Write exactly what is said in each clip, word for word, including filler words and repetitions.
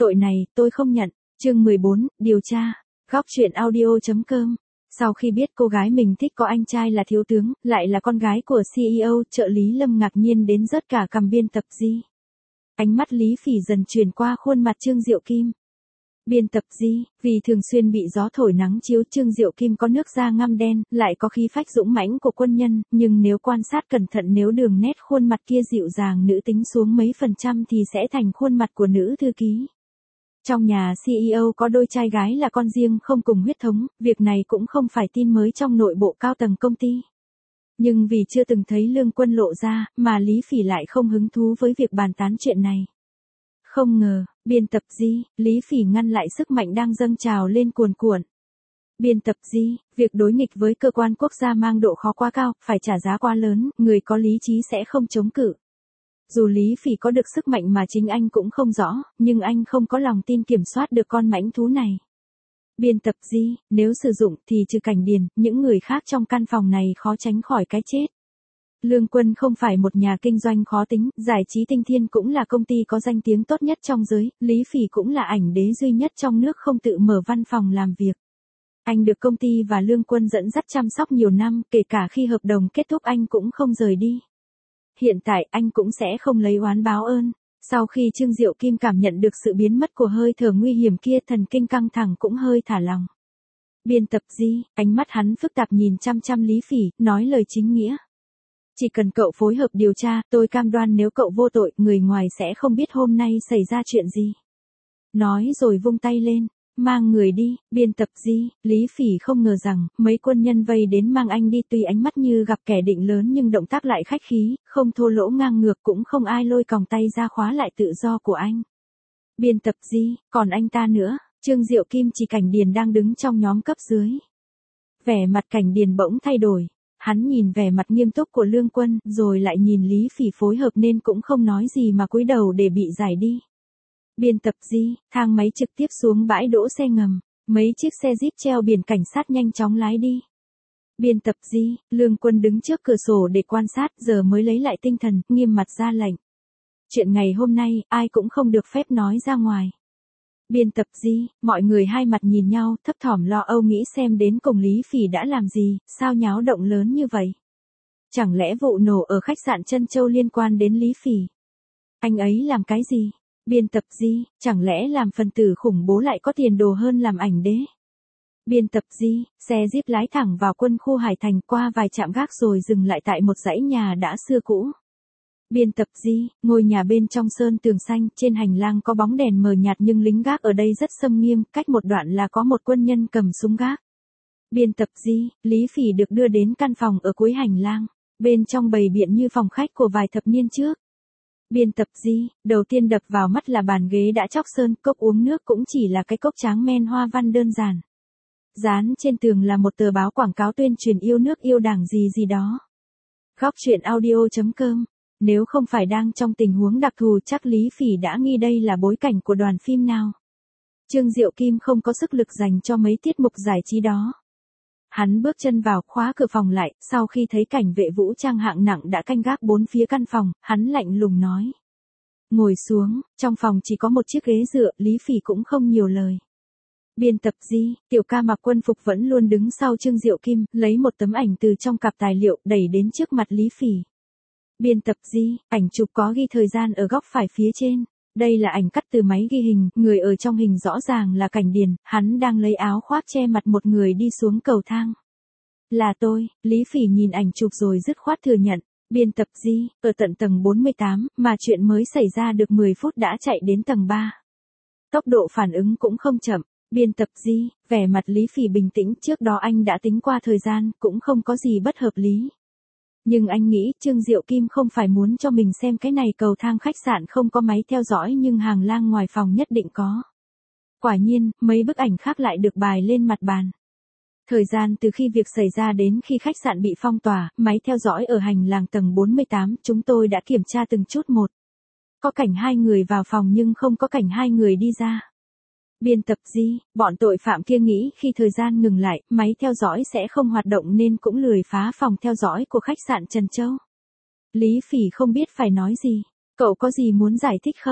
Tội này, tôi không nhận. Chương mười bốn, điều tra. Góc truyện audio chấm com. Sau khi biết cô gái mình thích có anh trai là thiếu tướng, lại là con gái của xê e ô, trợ lý Lâm ngạc nhiên đến rớt cả cằm biên tập Di. Ánh mắt Lý Phỉ dần chuyển qua khuôn mặt Trương Diệu Kim. Biên tập Di, vì thường xuyên bị gió thổi nắng chiếu, Trương Diệu Kim có nước da ngăm đen, lại có khí phách dũng mãnh của quân nhân, nhưng nếu quan sát cẩn thận, nếu đường nét khuôn mặt kia dịu dàng nữ tính xuống mấy phần trăm thì sẽ thành khuôn mặt của nữ thư ký. Trong nhà xê e ô có đôi trai gái là con riêng không cùng huyết thống, việc này cũng không phải tin mới trong nội bộ cao tầng công ty. Nhưng vì chưa từng thấy Lương Quân lộ ra, mà Lý Phỉ lại không hứng thú với việc bàn tán chuyện này. Không ngờ, biên tập Di, Lý Phỉ ngăn lại sức mạnh đang dâng trào lên cuồn cuộn. Biên tập Di, việc đối nghịch với cơ quan quốc gia mang độ khó quá cao, phải trả giá quá lớn, người có lý trí sẽ không chống cự. Dù Lý Phỉ có được sức mạnh mà chính anh cũng không rõ, nhưng anh không có lòng tin kiểm soát được con mãnh thú này. Biên tập Di, nếu sử dụng thì trừ Cảnh Điền, những người khác trong căn phòng này khó tránh khỏi cái chết. Lương Quân không phải một nhà kinh doanh khó tính, Giải trí Tinh Thiên cũng là công ty có danh tiếng tốt nhất trong giới, Lý Phỉ cũng là ảnh đế duy nhất trong nước không tự mở văn phòng làm việc. Anh được công ty và Lương Quân dẫn dắt chăm sóc nhiều năm, kể cả khi hợp đồng kết thúc anh cũng không rời đi. Hiện tại anh cũng sẽ không lấy oán báo ơn. Sau khi Trương Diệu Kim cảm nhận được sự biến mất của hơi thở nguy hiểm kia, thần kinh căng thẳng cũng hơi thả lòng. Biên tập Di, ánh mắt hắn phức tạp nhìn chăm chăm Lý Phỉ, nói lời chính nghĩa. Chỉ cần cậu phối hợp điều tra, tôi cam đoan nếu cậu vô tội, người ngoài sẽ không biết hôm nay xảy ra chuyện gì. Nói rồi vung tay lên, mang người đi. Biên tập Di, Lý Phỉ không ngờ rằng, mấy quân nhân vây đến mang anh đi, tuy ánh mắt như gặp kẻ định lớn nhưng động tác lại khách khí, không thô lỗ ngang ngược, cũng không ai lôi còng tay ra khóa lại tự do của anh. Biên tập Di, còn anh ta nữa. Trương Diệu Kim chỉ Cảnh Điền đang đứng trong nhóm cấp dưới. Vẻ mặt Cảnh Điền bỗng thay đổi. Hắn nhìn vẻ mặt nghiêm túc của Lương Quân, rồi lại nhìn Lý Phỉ phối hợp nên cũng không nói gì mà cúi đầu để bị giải đi. Biên tập Di, thang máy trực tiếp xuống bãi đỗ xe ngầm, mấy chiếc xe Jeep treo biển cảnh sát nhanh chóng lái đi. Biên tập Di, Lương Quân đứng trước cửa sổ để quan sát, giờ mới lấy lại tinh thần, nghiêm mặt ra lệnh. Chuyện ngày hôm nay, ai cũng không được phép nói ra ngoài. Biên tập Di, mọi người hai mặt nhìn nhau, thấp thỏm lo âu nghĩ xem đến cùng Lý Phỉ đã làm gì, sao nháo động lớn như vậy. Chẳng lẽ vụ nổ ở khách sạn Trân Châu liên quan đến Lý Phỉ? Anh ấy làm cái gì? Biên tập Di, chẳng lẽ làm phần tử khủng bố lại có tiền đồ hơn làm ảnh đế? Biên tập Di, xe Jeep lái thẳng vào quân khu Hải Thành, qua vài trạm gác rồi dừng lại tại một dãy nhà đã xưa cũ. Biên tập Di, ngôi nhà bên trong sơn tường xanh, trên hành lang có bóng đèn mờ nhạt nhưng lính gác ở đây rất xâm nghiêm, cách một đoạn là có một quân nhân cầm súng gác. Biên tập Di, Lý Phỉ được đưa đến căn phòng ở cuối hành lang, bên trong bày biện như phòng khách của vài thập niên trước. Biên tập Di, đầu tiên đập vào mắt là bàn ghế đã chóc sơn, cốc uống nước cũng chỉ là cái cốc tráng men hoa văn đơn giản. Dán trên tường là một tờ báo quảng cáo tuyên truyền yêu nước yêu đảng gì gì đó. Góc truyện audio chấm com. Nếu không phải đang trong tình huống đặc thù chắc Lý Phỉ đã nghi đây là bối cảnh của đoàn phim nào. Trương Diệu Kim không có sức lực dành cho mấy tiết mục giải trí đó. Hắn bước chân vào, khóa cửa phòng lại, sau khi thấy cảnh vệ vũ trang hạng nặng đã canh gác bốn phía căn phòng, hắn lạnh lùng nói. Ngồi xuống, trong phòng chỉ có một chiếc ghế dựa, Lý Phỉ cũng không nhiều lời. Biên tập Di, tiểu ca mặc quân phục vẫn luôn đứng sau Trương Diệu Kim, lấy một tấm ảnh từ trong cặp tài liệu, đẩy đến trước mặt Lý Phỉ. Biên tập Di, ảnh chụp có ghi thời gian ở góc phải phía trên. Đây là ảnh cắt từ máy ghi hình, người ở trong hình rõ ràng là Cảnh Điền, hắn đang lấy áo khoác che mặt một người đi xuống cầu thang. Là tôi, Lý Phỉ nhìn ảnh chụp rồi dứt khoát thừa nhận. Biên tập Di, ở tận tầng bốn mươi tám, mà chuyện mới xảy ra được mười phút đã chạy đến tầng ba. Tốc độ phản ứng cũng không chậm. Biên tập Di, vẻ mặt Lý Phỉ bình tĩnh, trước đó anh đã tính qua thời gian, cũng không có gì bất hợp lý. Nhưng anh nghĩ Trương Diệu Kim không phải muốn cho mình xem cái này, cầu thang khách sạn không có máy theo dõi nhưng hàng lang ngoài phòng nhất định có. Quả nhiên, mấy bức ảnh khác lại được bài lên mặt bàn. Thời gian từ khi việc xảy ra đến khi khách sạn bị phong tỏa, máy theo dõi ở hành lang tầng bốn mươi tám, chúng tôi đã kiểm tra từng chút một. Có cảnh hai người vào phòng nhưng không có cảnh hai người đi ra. Biên tập Di, bọn tội phạm kia nghĩ khi thời gian ngừng lại, máy theo dõi sẽ không hoạt động nên cũng lười phá phòng theo dõi của khách sạn Trân Châu. Lý Phỉ không biết phải nói gì. Cậu có gì muốn giải thích không?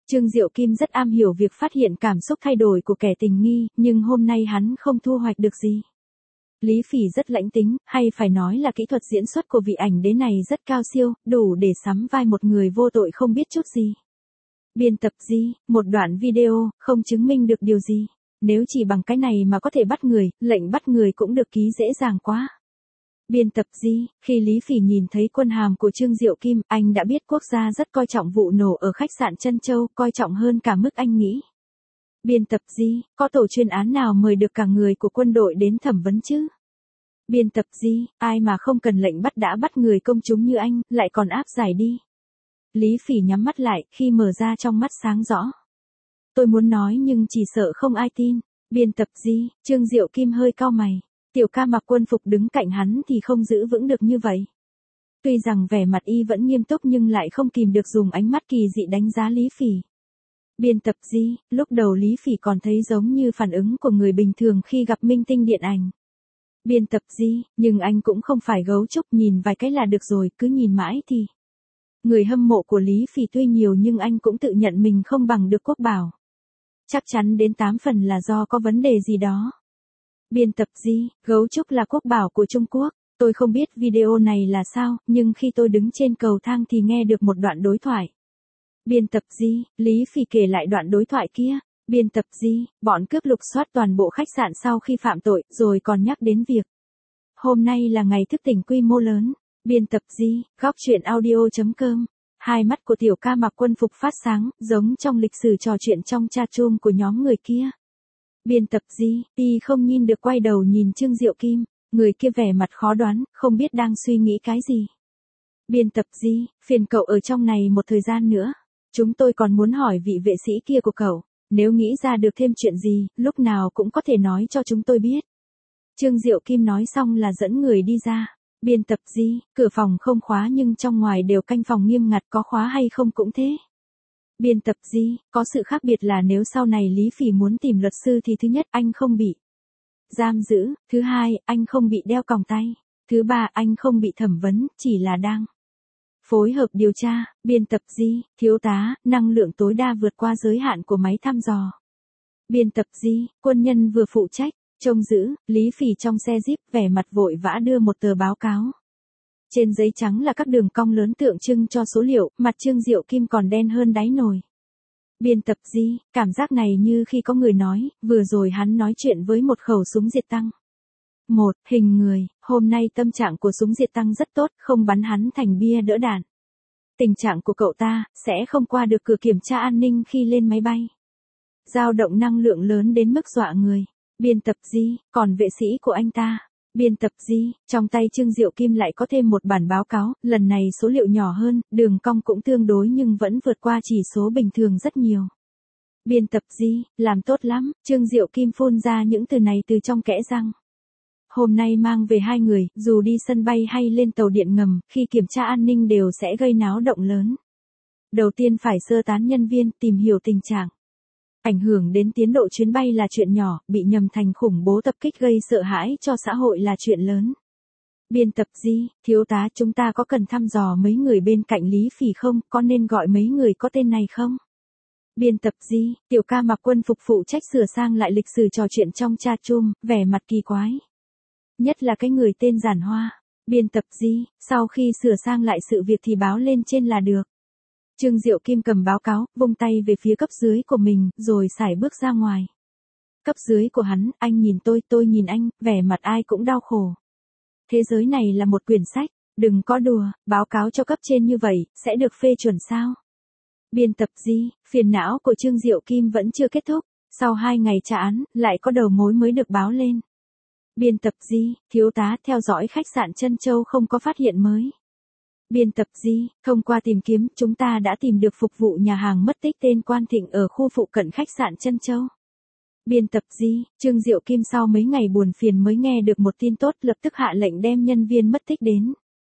Trương Diệu Kim rất am hiểu việc phát hiện cảm xúc thay đổi của kẻ tình nghi, nhưng hôm nay hắn không thu hoạch được gì. Lý Phỉ rất lãnh tính, hay phải nói là kỹ thuật diễn xuất của vị ảnh đế này rất cao siêu, đủ để sắm vai một người vô tội không biết chút gì. Biên tập Di, một đoạn video, không chứng minh được điều gì. Nếu chỉ bằng cái này mà có thể bắt người, lệnh bắt người cũng được ký dễ dàng quá. Biên tập Di, khi Lý Phỉ nhìn thấy quân hàm của Trương Diệu Kim, anh đã biết quốc gia rất coi trọng vụ nổ ở khách sạn Trân Châu, coi trọng hơn cả mức anh nghĩ. Biên tập Di, có tổ chuyên án nào mời được cả người của quân đội đến thẩm vấn chứ? Biên tập Di, ai mà không cần lệnh bắt đã bắt người công chúng như anh, lại còn áp giải đi. Lý Phỉ nhắm mắt lại, khi mở ra trong mắt sáng rõ. Tôi muốn nói nhưng chỉ sợ không ai tin. Biên tập Di, Trương Diệu Kim hơi cau mày. Tiểu ca mặc quân phục đứng cạnh hắn thì không giữ vững được như vậy. Tuy rằng vẻ mặt y vẫn nghiêm túc nhưng lại không kìm được dùng ánh mắt kỳ dị đánh giá Lý Phỉ. Biên tập Di, lúc đầu Lý Phỉ còn thấy giống như phản ứng của người bình thường khi gặp minh tinh điện ảnh. Biên tập Di, nhưng anh cũng không phải gấu trúc, nhìn vài cái là được rồi, cứ nhìn mãi thì. Người hâm mộ của Lý Phỉ tuy nhiều nhưng anh cũng tự nhận mình không bằng được Quốc Bảo. Chắc chắn đến tám phần là do có vấn đề gì đó. Biên tập Di, gấu trúc là Quốc Bảo của Trung Quốc. Tôi không biết video này là sao, nhưng khi tôi đứng trên cầu thang thì nghe được một đoạn đối thoại. Biên tập Di, Lý Phỉ kể lại đoạn đối thoại kia. Biên tập Di, bọn cướp lục soát toàn bộ khách sạn sau khi phạm tội, rồi còn nhắc đến việc hôm nay là ngày thức tỉnh quy mô lớn. Biên tập Di, góc truyện audio chấm com. Hai mắt của tiểu ca mặc quân phục phát sáng, giống trong lịch sử trò chuyện trong chatroom của nhóm người kia. Biên tập Di, y không nhìn được quay đầu nhìn Trương Diệu Kim, người kia vẻ mặt khó đoán, không biết đang suy nghĩ cái gì. Biên tập Di, phiền cậu ở trong này một thời gian nữa. Chúng tôi còn muốn hỏi vị vệ sĩ kia của cậu, nếu nghĩ ra được thêm chuyện gì, lúc nào cũng có thể nói cho chúng tôi biết. Trương Diệu Kim nói xong là dẫn người đi ra. Biên tập Di, cửa phòng không khóa nhưng trong ngoài đều canh phòng nghiêm ngặt, có khóa hay không cũng thế. Biên tập Di, có sự khác biệt là nếu sau này Lý Phỉ muốn tìm luật sư thì thứ nhất anh không bị giam giữ, thứ hai anh không bị đeo còng tay, thứ ba anh không bị thẩm vấn, chỉ là đang phối hợp điều tra. Biên tập Di, thiếu tá, năng lượng tối đa vượt qua giới hạn của máy thăm dò. Biên tập Di, quân nhân vừa phụ trách trông giữ. Lý Phỉ trong xe Jeep vẻ mặt vội vã đưa một tờ báo cáo. Trên giấy trắng là các đường cong lớn tượng trưng cho số liệu, mặt Trương Diệu Kim còn đen hơn đáy nồi. Biên tập Di, cảm giác này như khi có người nói, vừa rồi hắn nói chuyện với một khẩu súng diệt tăng. Một, hình người, hôm nay tâm trạng của súng diệt tăng rất tốt, không bắn hắn thành bia đỡ đạn. Tình trạng của cậu ta, sẽ không qua được cửa kiểm tra an ninh khi lên máy bay. Dao động năng lượng lớn đến mức dọa người. Biên tập Di, còn vệ sĩ của anh ta. Biên tập Di, trong tay Trương Diệu Kim lại có thêm một bản báo cáo, lần này số liệu nhỏ hơn, đường cong cũng tương đối nhưng vẫn vượt qua chỉ số bình thường rất nhiều. Biên tập Di, làm tốt lắm, Trương Diệu Kim phun ra những từ này từ trong kẽ răng. Hôm nay mang về hai người, dù đi sân bay hay lên tàu điện ngầm, khi kiểm tra an ninh đều sẽ gây náo động lớn. Đầu tiên phải sơ tán nhân viên, tìm hiểu tình trạng. Ảnh hưởng đến tiến độ chuyến bay là chuyện nhỏ, bị nhầm thành khủng bố tập kích gây sợ hãi cho xã hội là chuyện lớn. Biên tập Di, thiếu tá, chúng ta có cần thăm dò mấy người bên cạnh Lý Phỉ không, có nên gọi mấy người có tên này không? Biên tập Di, tiểu ca mặc quân phục phụ trách sửa sang lại lịch sử trò chuyện trong chatroom, vẻ mặt kỳ quái. Nhất là cái người tên Giản Hoa. Biên tập Di, sau khi sửa sang lại sự việc thì báo lên trên là được. Trương Diệu Kim cầm báo cáo, vung tay về phía cấp dưới của mình, rồi sải bước ra ngoài. Cấp dưới của hắn, anh nhìn tôi, tôi nhìn anh, vẻ mặt ai cũng đau khổ. Thế giới này là một quyển sách, đừng có đùa, báo cáo cho cấp trên như vậy, sẽ được phê chuẩn sao? Biên tập Di, phiền não của Trương Diệu Kim vẫn chưa kết thúc, sau hai ngày trả án, lại có đầu mối mới được báo lên. Biên tập Di, thiếu tá, theo dõi khách sạn Trân Châu không có phát hiện mới. Biên tập Di, thông qua tìm kiếm, chúng ta đã tìm được phục vụ nhà hàng mất tích tên Quan Thịnh ở khu phụ cận khách sạn Trân Châu. Biên tập Di, Trương Diệu Kim sau mấy ngày buồn phiền mới nghe được một tin tốt, lập tức hạ lệnh đem nhân viên mất tích đến.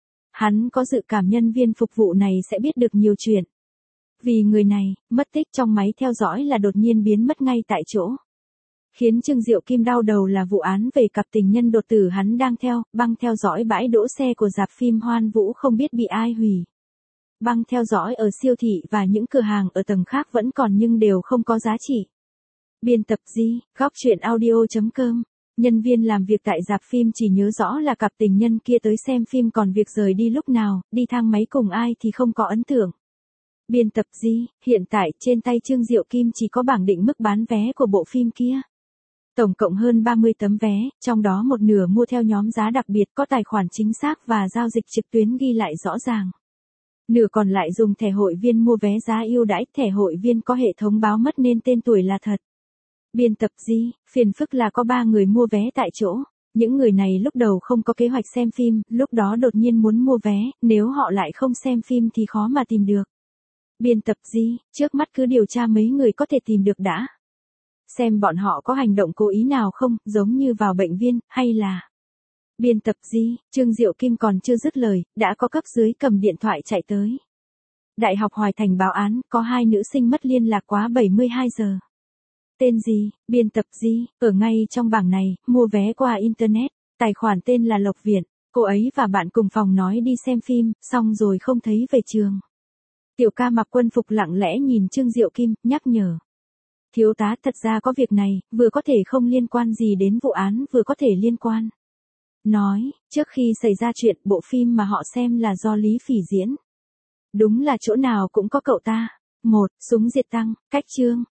Hắn có dự cảm nhân viên phục vụ này sẽ biết được nhiều chuyện. Vì người này, mất tích trong máy theo dõi là đột nhiên biến mất ngay tại chỗ. Khiến Trương Diệu Kim đau đầu là vụ án về cặp tình nhân đột tử hắn đang theo, băng theo dõi bãi đỗ xe của rạp phim Hoan Vũ không biết bị ai hủy. băng theo dõi ở siêu thị và những cửa hàng ở tầng khác vẫn còn nhưng đều không có giá trị. Biên tập Di, góc truyện audio.com. Nhân viên làm việc tại rạp phim chỉ nhớ rõ là cặp tình nhân kia tới xem phim, còn việc rời đi lúc nào, đi thang máy cùng ai thì không có ấn tượng. Biên tập Di, hiện tại trên tay Trương Diệu Kim chỉ có bảng định mức bán vé của bộ phim kia. Tổng cộng hơn ba mươi tấm vé, trong đó một nửa mua theo nhóm giá đặc biệt có tài khoản chính xác và giao dịch trực tuyến ghi lại rõ ràng. Nửa còn lại dùng thẻ hội viên mua vé giá ưu đãi, thẻ hội viên có hệ thống báo mất nên tên tuổi là thật. Biên tập Di, phiền phức là có ba người mua vé tại chỗ. Những người này lúc đầu không có kế hoạch xem phim, lúc đó đột nhiên muốn mua vé, nếu họ lại không xem phim thì khó mà tìm được. Biên tập Di, trước mắt cứ điều tra mấy người có thể tìm được đã. Xem bọn họ có hành động cố ý nào không, giống như vào bệnh viện, hay là... Biên tập Di, Trương Diệu Kim còn chưa dứt lời, đã có cấp dưới cầm điện thoại chạy tới. Đại học Hoài Thành báo án, có hai nữ sinh mất liên lạc quá bảy mươi hai giờ. Tên gì? Biên tập Di, ở ngay trong bảng này, mua vé qua Internet, tài khoản tên là Lộc Viện, cô ấy và bạn cùng phòng nói đi xem phim, xong rồi không thấy về trường. Tiểu ca mặc quân phục lặng lẽ nhìn Trương Diệu Kim, nhắc nhở. Thiếu tá, thật ra có việc này, vừa có thể không liên quan gì đến vụ án, vừa có thể liên quan. Nói, trước khi xảy ra chuyện, bộ phim mà họ xem là do Lý Phỉ diễn. Đúng là chỗ nào cũng có cậu ta. Một, súng diệt tăng, cách chương.